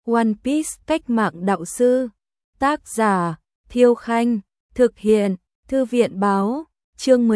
One Piece cách mạng đạo sư. Tác giả Thiêu Khanh. Thực hiện Thư viện Báo. Chương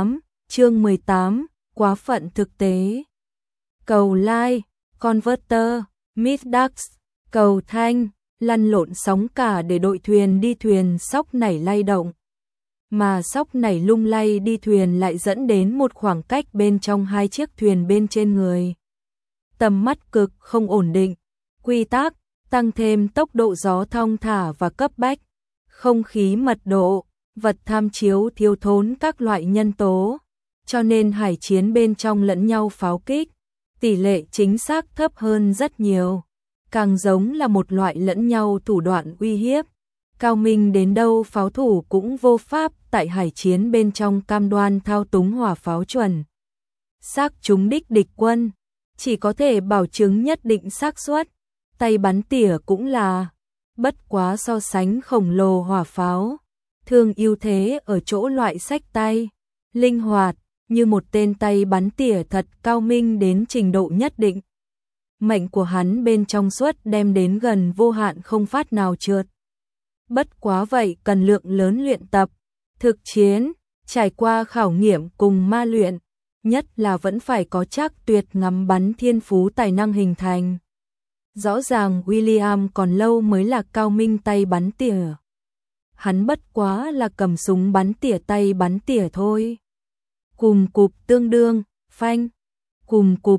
18, quá phận thực tế. Cầu like, Converter, Midax, cầu thanh, lăn lộn sóng cả để đội thuyền đi thuyền sóc nảy lay động. Mà sóc nảy lung lay đi thuyền lại dẫn đến một khoảng cách bên trong hai chiếc thuyền bên trên người. Tầm mắt cực không ổn định, quy tắc, tăng thêm tốc độ gió thong thả và cấp bách, không khí mật độ, vật tham chiếu thiếu thốn các loại nhân tố, cho nên hải chiến bên trong lẫn nhau pháo kích, tỷ lệ chính xác thấp hơn rất nhiều, càng giống là một loại lẫn nhau thủ đoạn uy hiếp. Cao minh đến đâu pháo thủ cũng vô pháp tại hải chiến bên trong cam đoan thao túng hỏa pháo chuẩn xác trúng đích địch quân, chỉ có thể bảo chứng nhất định xác suất. Tay bắn tỉa cũng là, bất quá so sánh khổng lồ hỏa pháo, thường ưu thế ở chỗ loại xách tay, linh hoạt, như một tên tay bắn tỉa thật cao minh đến trình độ nhất định. Mệnh của hắn bên trong suất đem đến gần vô hạn không phát nào trượt. Bất quá vậy cần lượng lớn luyện tập, thực chiến, trải qua khảo nghiệm cùng ma luyện, nhất là vẫn phải có chắc tuyệt ngắm bắn thiên phú tài năng hình thành. Rõ ràng William còn lâu mới là cao minh tay bắn tỉa. Hắn bất quá là cầm súng bắn tỉa tay bắn tỉa thôi. Cùng cụp tương đương, phanh. Cùng cụp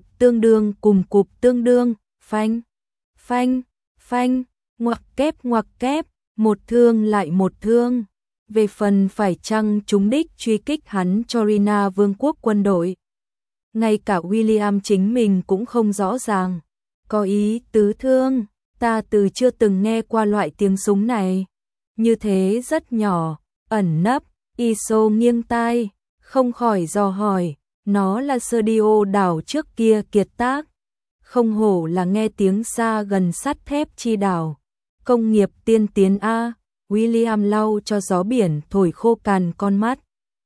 tương đương, phanh. Phanh, phanh, ngoặc kép, một thương lại một thương. Về phần phải chăng trúng đích truy kích hắn cho Rina vương quốc quân đội. Ngay cả William chính mình cũng không rõ ràng. Có ý tứ thương, ta từ chưa từng nghe qua loại tiếng súng này. Như thế rất nhỏ, ẩn nấp, Iso nghiêng tai, không khỏi dò hỏi, nó là Sergio đảo trước kia kiệt tác. Không hổ là nghe tiếng xa gần sắt thép chi đảo. Công nghiệp tiên tiến A, William lau cho gió biển thổi khô cằn con mắt.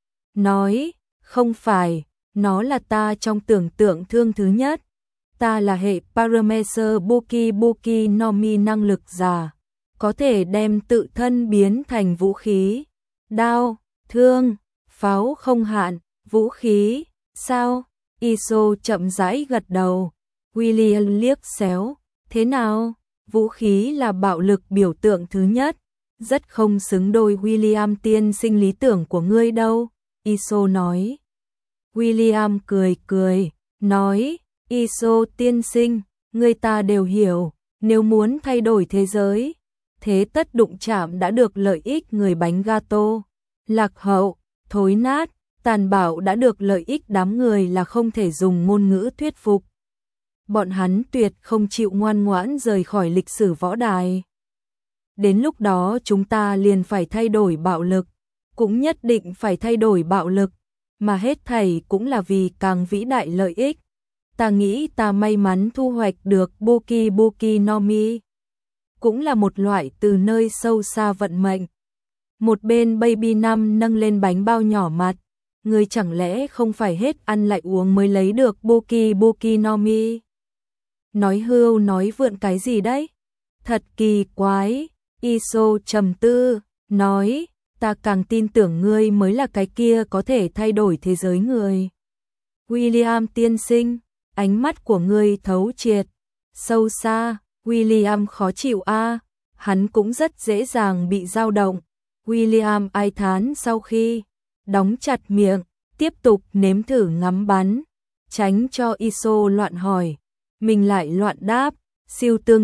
Nói, không phải, nó là ta trong tưởng tượng thương thứ nhất. Ta là hệ Parameter Buki no Mi năng lực giả, có thể đem tự thân biến thành vũ khí, đao, thương, pháo không hạn, vũ khí, sao? Iso chậm rãi gật đầu, William liếc xéo, thế nào? Vũ khí là bạo lực biểu tượng thứ nhất, rất không xứng đôi William tiên sinh lý tưởng của ngươi đâu, Iso nói. William cười, nói, Iso tiên sinh, người ta đều hiểu, nếu muốn thay đổi thế giới, thế tất đụng chạm đã được lợi ích người bánh gato, lạc hậu, thối nát, tàn bạo đã được lợi ích đám người là không thể dùng ngôn ngữ thuyết phục. Bọn hắn tuyệt không chịu ngoan ngoãn rời khỏi lịch sử võ đài. Đến lúc đó chúng ta liền phải thay đổi bạo lực, cũng nhất định phải thay đổi bạo lực, mà hết thảy cũng là vì càng vĩ đại lợi ích. Ta nghĩ ta may mắn thu hoạch được Buki no Mi. Cũng là một loại từ nơi sâu xa vận mệnh. Một bên Baby Năm nâng lên bánh bao nhỏ mặt. Người chẳng lẽ không phải hết ăn lại uống mới lấy được Buki no Mi? Nói hưu nói vượn cái gì đấy? Thật kỳ quái. Iso trầm tư, nói, ta càng tin tưởng ngươi mới là cái kia có thể thay đổi thế giới người. William tiên sinh, ánh mắt của ngươi thấu triệt, sâu xa. William khó chịu a, hắn cũng rất dễ dàng bị dao động. William ai thán sau khi đóng chặt miệng, tiếp tục nếm thử ngắm bắn, tránh cho Iso loạn hỏi, mình lại loạn đáp, siêu tương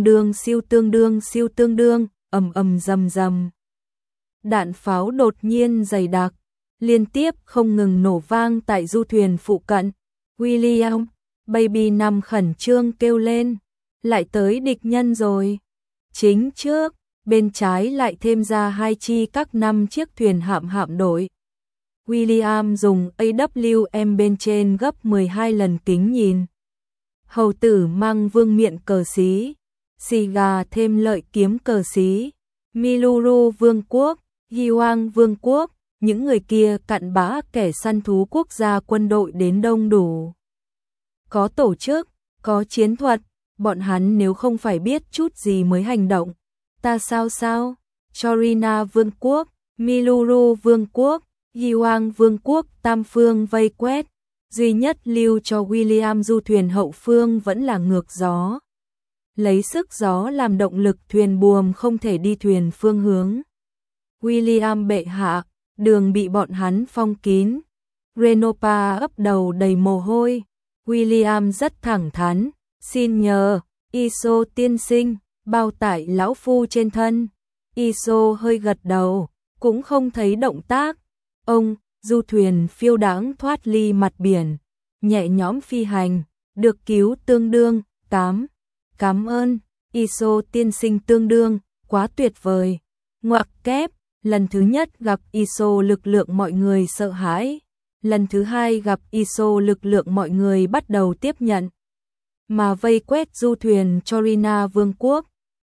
đương, ầm rầm. Đạn pháo đột nhiên dày đặc, liên tiếp không ngừng nổ vang tại du thuyền phụ cận. William, Baby Năm khẩn trương kêu lên, lại tới địch nhân rồi. Chính trước, bên trái lại thêm ra hai chi các 5 chiếc thuyền hạm đội. William dùng AWM bên trên gấp 12 lần kính nhìn. Hầu tử mang vương miện cờ xí, xì gà thêm lợi kiếm cờ xí, Miluru vương quốc, Hiwang vương quốc, những người kia cặn bã kẻ săn thú quốc gia quân đội đến đông đủ. Có tổ chức, có chiến thuật, bọn hắn nếu không phải biết chút gì mới hành động. Ta sao? Chorina Vương quốc, Miluru Vương quốc, Yiwang Vương quốc tam phương vây quét, duy nhất lưu cho William du thuyền hậu phương vẫn là ngược gió. Lấy sức gió làm động lực thuyền buồm không thể đi thuyền phương hướng. William bệ hạ, đường bị bọn hắn phong kín. Renopa ấp đầu đầy mồ hôi. William rất thẳng thắn, xin nhờ, Iso tiên sinh, bao tải lão phu trên thân. Iso hơi gật đầu, cũng không thấy động tác. Ông, du thuyền phiêu đãng thoát ly mặt biển, nhẹ nhõm phi hành, được cứu tương đương, cảm ơn, Iso tiên sinh tương đương, quá tuyệt vời. Ngoặc kép, lần thứ nhất gặp Iso lực lượng mọi người sợ hãi, lần thứ hai gặp Iso lực lượng mọi người bắt đầu tiếp nhận. Mà vây quét du thuyền Chorina Vương quốc,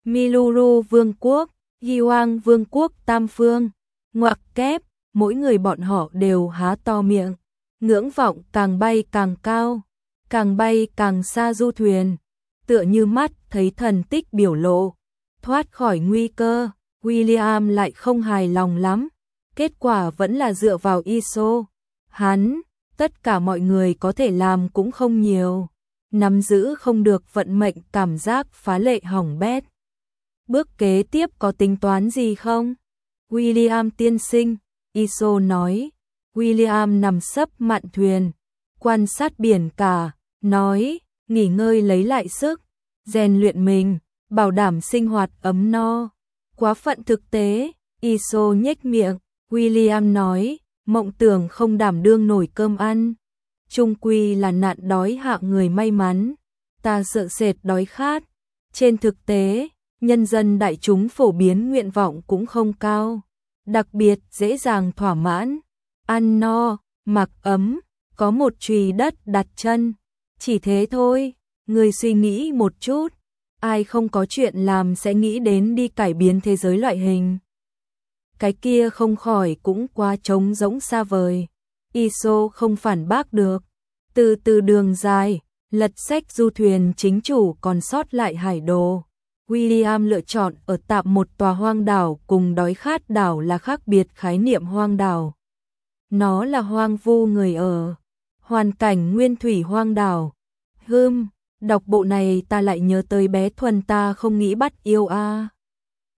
Miluru Vương quốc, Yiwang Vương quốc tam phương, ngoặc kép, mỗi người bọn họ đều há to miệng, ngưỡng vọng càng bay càng cao, càng bay càng xa du thuyền, tựa như mắt thấy thần tích biểu lộ, thoát khỏi nguy cơ. William lại không hài lòng lắm, kết quả vẫn là dựa vào Iso. Hắn, tất cả mọi người có thể làm cũng không nhiều, nắm giữ không được vận mệnh cảm giác phá lệ hỏng bét. Bước kế tiếp có tính toán gì không? William tiên sinh, Iso nói. William nằm sấp mạn thuyền, quan sát biển cả, nói, nghỉ ngơi lấy lại sức, rèn luyện mình, bảo đảm sinh hoạt ấm no. Quá phận thực tế, Iso nhếch miệng, William nói, mộng tưởng không đảm đương nổi cơm ăn. Chung quy là nạn đói hạ người may mắn, ta sợ sệt đói khát. Trên thực tế, nhân dân đại chúng phổ biến nguyện vọng cũng không cao, đặc biệt dễ dàng thỏa mãn, ăn no, mặc ấm, có một chùy đất đặt chân, chỉ thế thôi. Người suy nghĩ một chút, ai không có chuyện làm sẽ nghĩ đến đi cải biến thế giới loại hình. Cái kia không khỏi cũng quá trống rỗng xa vời. Iso không phản bác được. Từ đường dài, lật sách du thuyền chính chủ còn sót lại hải đồ. William lựa chọn ở tạm một tòa hoang đảo cùng đói khát đảo là khác biệt khái niệm hoang đảo. Nó là hoang vu người ở, hoàn cảnh nguyên thủy hoang đảo. Đọc bộ này ta lại nhớ tới bé Thuần ta không nghĩ bắt yêu a.